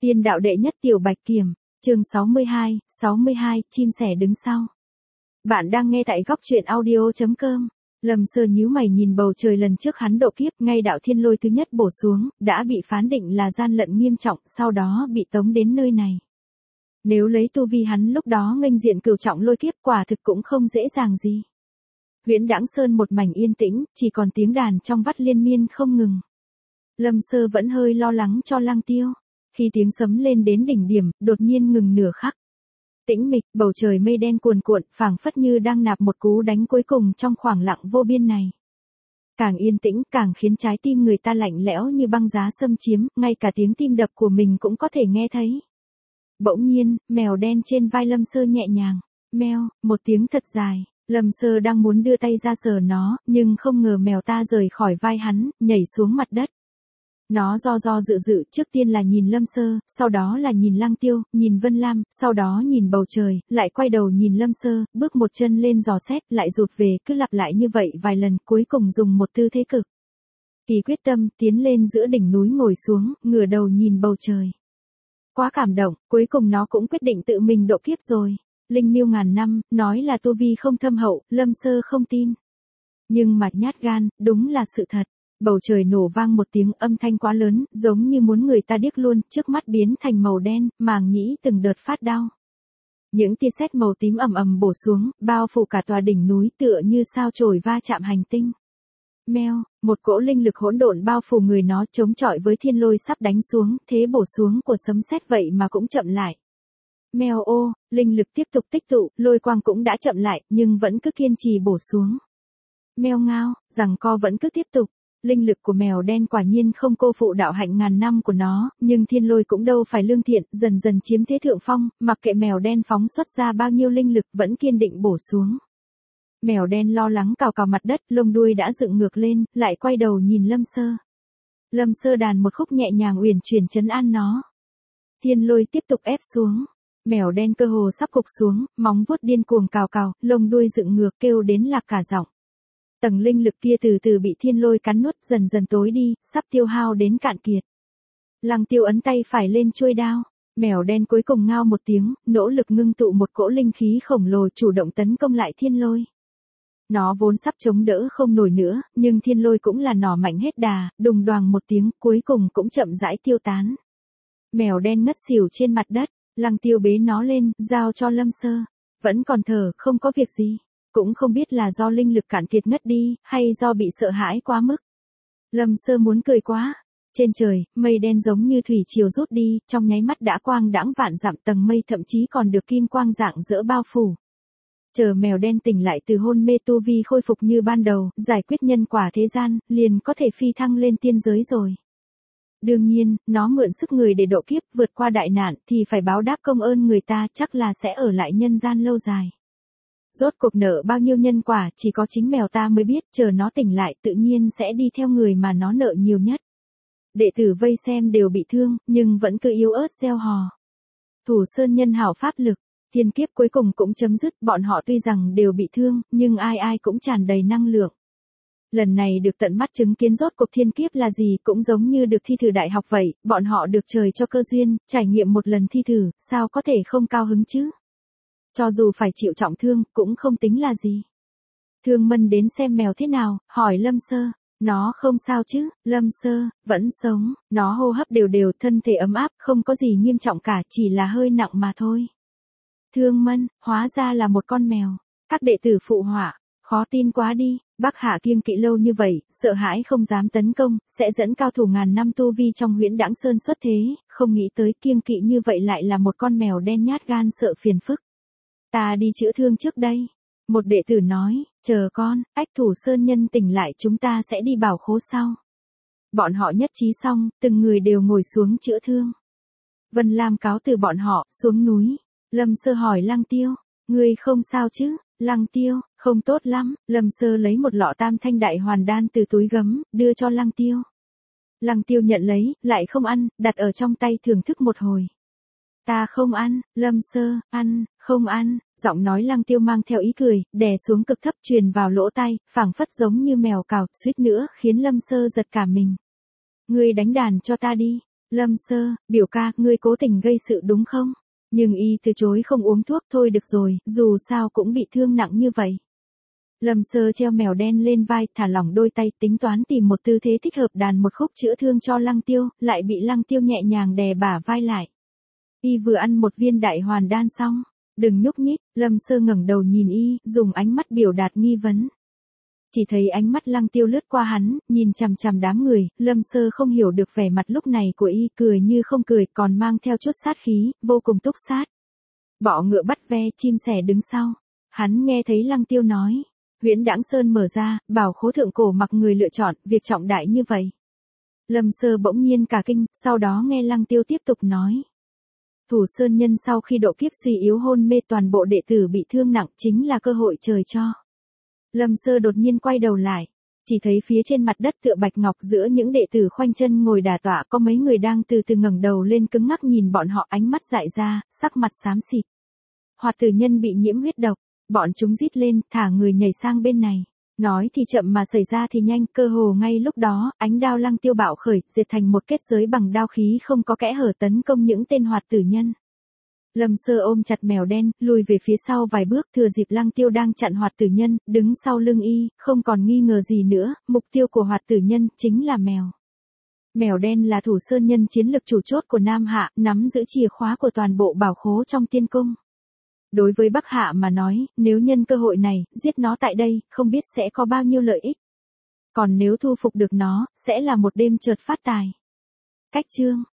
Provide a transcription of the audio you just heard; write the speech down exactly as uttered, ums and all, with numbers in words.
Tiên đạo đệ nhất tiểu bạch kiểm, chương sáu mươi hai, sáu mươi hai, chim sẻ đứng sau. Bạn đang nghe tại góc truyện audio chấm com. Lâm Sơ nhíu mày nhìn bầu trời lần trước hắn độ kiếp, ngay đạo thiên lôi thứ nhất bổ xuống, đã bị phán định là gian lận nghiêm trọng, sau đó bị tống đến nơi này. Nếu lấy tu vi hắn lúc đó nghênh diện cửu trọng lôi kiếp, quả thực cũng không dễ dàng gì. Huyễn Đãng Sơn một mảnh yên tĩnh, chỉ còn tiếng đàn trong vắt liên miên không ngừng. Lâm Sơ vẫn hơi lo lắng cho Lăng Tiêu. Khi tiếng sấm lên đến đỉnh điểm, đột nhiên ngừng nửa khắc. Tĩnh mịch, bầu trời mây đen cuồn cuộn, phảng phất như đang nạp một cú đánh cuối cùng trong khoảng lặng vô biên này. Càng yên tĩnh, càng khiến trái tim người ta lạnh lẽo như băng giá xâm chiếm, ngay cả tiếng tim đập của mình cũng có thể nghe thấy. Bỗng nhiên, mèo đen trên vai Lâm Sơ nhẹ nhàng, meo, một tiếng thật dài. Lâm Sơ đang muốn đưa tay ra sờ nó, nhưng không ngờ mèo ta rời khỏi vai hắn, nhảy xuống mặt đất. Nó do do dự dự, trước tiên là nhìn Lâm Sơ, sau đó là nhìn Lăng Tiêu, nhìn Vân Lam, sau đó nhìn bầu trời, lại quay đầu nhìn Lâm Sơ, bước một chân lên dò xét, lại rụt về, cứ lặp lại như vậy vài lần, cuối cùng dùng một tư thế cực kỳ quyết tâm, tiến lên giữa đỉnh núi ngồi xuống, ngửa đầu nhìn bầu trời. Quá cảm động, cuối cùng nó cũng quyết định tự mình độ kiếp rồi. Linh miêu ngàn năm, nói là tu vi không thâm hậu, Lâm Sơ không tin. Nhưng mà nhát gan, đúng là sự thật. Bầu trời nổ vang một tiếng âm thanh quá lớn, giống như muốn người ta điếc luôn, trước mắt biến thành màu đen, màng nhĩ từng đợt phát đau. Những tia sét màu tím ầm ầm bổ xuống, bao phủ cả tòa đỉnh núi tựa như sao chổi va chạm hành tinh. Meo, một cỗ linh lực hỗn độn bao phủ người nó, chống chọi với thiên lôi sắp đánh xuống, thế bổ xuống của sấm sét vậy mà cũng chậm lại. Meo ô, linh lực tiếp tục tích tụ, lôi quang cũng đã chậm lại, nhưng vẫn cứ kiên trì bổ xuống. Meo ngao, giằng co vẫn cứ tiếp tục. Linh lực của mèo đen quả nhiên không cô phụ đạo hạnh ngàn năm của nó, nhưng thiên lôi cũng đâu phải lương thiện, dần dần chiếm thế thượng phong, mặc kệ mèo đen phóng xuất ra bao nhiêu linh lực vẫn kiên định bổ xuống. Mèo đen lo lắng cào cào mặt đất, lông đuôi đã dựng ngược lên, lại quay đầu nhìn Lâm Sơ. Lâm Sơ đàn một khúc nhẹ nhàng uyển chuyển trấn an nó. Thiên lôi tiếp tục ép xuống. Mèo đen cơ hồ sắp gục xuống, móng vuốt điên cuồng cào cào, lông đuôi dựng ngược kêu đến lạc cả giọng. Tầng linh lực kia từ từ bị thiên lôi cắn nuốt, dần dần tối đi, sắp tiêu hao đến cạn kiệt. Lăng Tiêu ấn tay phải lên chuôi đao, mèo đen cuối cùng ngao một tiếng, nỗ lực ngưng tụ một cỗ linh khí khổng lồ chủ động tấn công lại thiên lôi. Nó vốn sắp chống đỡ không nổi nữa, nhưng thiên lôi cũng là nỏ mạnh hết đà, đùng đoàng một tiếng, cuối cùng cũng chậm rãi tiêu tán. Mèo đen ngất xỉu trên mặt đất, Lăng Tiêu bế nó lên, giao cho Lâm Sơ. Vẫn còn thở, không có việc gì. Cũng không biết là do linh lực cạn kiệt ngất đi, hay do bị sợ hãi quá mức. Lâm Sơ muốn cười quá. Trên trời, mây đen giống như thủy triều rút đi, trong nháy mắt đã quang đãng vạn dặm, tầng mây thậm chí còn được kim quang rạng rỡ bao phủ. Chờ mèo đen tỉnh lại từ hôn mê tu vi khôi phục như ban đầu, giải quyết nhân quả thế gian, liền có thể phi thăng lên tiên giới rồi. Đương nhiên, nó mượn sức người để độ kiếp, vượt qua đại nạn, thì phải báo đáp công ơn người ta, chắc là sẽ ở lại nhân gian lâu dài. Rốt cuộc nợ bao nhiêu nhân quả, chỉ có chính mèo ta mới biết, chờ nó tỉnh lại tự nhiên sẽ đi theo người mà nó nợ nhiều nhất. Đệ tử vây xem đều bị thương, nhưng vẫn cứ yếu ớt reo hò. Thủ Sơn nhân hảo pháp lực, thiên kiếp cuối cùng cũng chấm dứt, bọn họ tuy rằng đều bị thương, nhưng ai ai cũng tràn đầy năng lượng. Lần này được tận mắt chứng kiến rốt cuộc thiên kiếp là gì, cũng giống như được thi thử đại học vậy, bọn họ được trời cho cơ duyên, trải nghiệm một lần thi thử, sao có thể không cao hứng chứ? Cho dù phải chịu trọng thương, cũng không tính là gì. Thương Mân đến xem mèo thế nào, hỏi Lâm Sơ. Nó không sao chứ, Lâm Sơ, vẫn sống, nó hô hấp đều đều, thân thể ấm áp, không có gì nghiêm trọng cả, chỉ là hơi nặng mà thôi. Thương Mân, hóa ra là một con mèo. Các đệ tử phụ họa, khó tin quá đi, Bắc Hạ kiêng kỵ lâu như vậy, sợ hãi không dám tấn công, sẽ dẫn cao thủ ngàn năm tu vi trong Huyễn Đãng Sơn xuất thế, không nghĩ tới kiêng kỵ như vậy lại là một con mèo đen nhát gan sợ phiền phức. Ta đi chữa thương trước đây. Một đệ tử nói, chờ con, ách Thủ Sơn nhân tỉnh lại chúng ta sẽ đi bảo khố sau. Bọn họ nhất trí xong, từng người đều ngồi xuống chữa thương. Vân Lam cáo từ bọn họ, xuống núi. Lâm Sơ hỏi Lăng Tiêu, ngươi không sao chứ? Lăng Tiêu, không tốt lắm. Lâm Sơ lấy một lọ tam thanh đại hoàn đan từ túi gấm, đưa cho Lăng Tiêu. Lăng Tiêu nhận lấy, lại không ăn, đặt ở trong tay thưởng thức một hồi. Ta không ăn, Lâm Sơ, ăn, không ăn, giọng nói Lăng Tiêu mang theo ý cười, đè xuống cực thấp truyền vào lỗ tai, phảng phất giống như mèo cào, suýt nữa khiến Lâm Sơ giật cả mình. Ngươi đánh đàn cho ta đi. Lâm Sơ, biểu ca, ngươi cố tình gây sự đúng không? Nhưng y từ chối không uống thuốc thôi được rồi, dù sao cũng bị thương nặng như vậy. Lâm Sơ treo mèo đen lên vai, thả lỏng đôi tay, tính toán tìm một tư thế thích hợp đàn một khúc chữa thương cho Lăng Tiêu, lại bị Lăng Tiêu nhẹ nhàng đè bả vai lại. Y vừa ăn một viên đại hoàn đan xong, đừng nhúc nhích, Lâm Sơ ngẩng đầu nhìn y, dùng ánh mắt biểu đạt nghi vấn. Chỉ thấy ánh mắt Lăng Tiêu lướt qua hắn, nhìn chằm chằm đám người, Lâm Sơ không hiểu được vẻ mặt lúc này của y, cười như không cười, còn mang theo chút sát khí, vô cùng túc sát. Bọ ngựa bắt ve, chim sẻ đứng sau. Hắn nghe thấy Lăng Tiêu nói, Huyễn Đãng Sơn mở ra, bảo khố thượng cổ mặc người lựa chọn, việc trọng đại như vậy. Lâm Sơ bỗng nhiên cả kinh, sau đó nghe Lăng Tiêu tiếp tục nói. Thủ Sơn Nhân sau khi độ kiếp suy yếu hôn mê, toàn bộ đệ tử bị thương nặng, chính là cơ hội trời cho. Lâm Sơ đột nhiên quay đầu lại, chỉ thấy phía trên mặt đất tựa bạch ngọc giữa những đệ tử khoanh chân ngồi đả tọa có mấy người đang từ từ ngẩng đầu lên cứng ngắc nhìn bọn họ, ánh mắt dại ra, sắc mặt xám xịt. Hoạt Tử Nhân bị nhiễm huyết độc, bọn chúng rít lên, thả người nhảy sang bên này. Nói thì chậm mà xảy ra thì nhanh, cơ hồ ngay lúc đó, ánh đao Lăng Tiêu bạo khởi, diệt thành một kết giới bằng đao khí không có kẽ hở tấn công những tên Hoạt Tử Nhân. Lâm Sơ ôm chặt mèo đen, lùi về phía sau vài bước, thừa dịp Lăng Tiêu đang chặn Hoạt Tử Nhân, đứng sau lưng y, không còn nghi ngờ gì nữa, mục tiêu của Hoạt Tử Nhân chính là mèo. Mèo đen là Thủ Sơn Nhân chiến lực chủ chốt của Nam Hạ, nắm giữ chìa khóa của toàn bộ bảo khố trong tiên cung. Đối với Bắc Hạ mà nói, nếu nhân cơ hội này, giết nó tại đây, không biết sẽ có bao nhiêu lợi ích. Còn nếu thu phục được nó, sẽ là một đêm chợt phát tài. Cách chương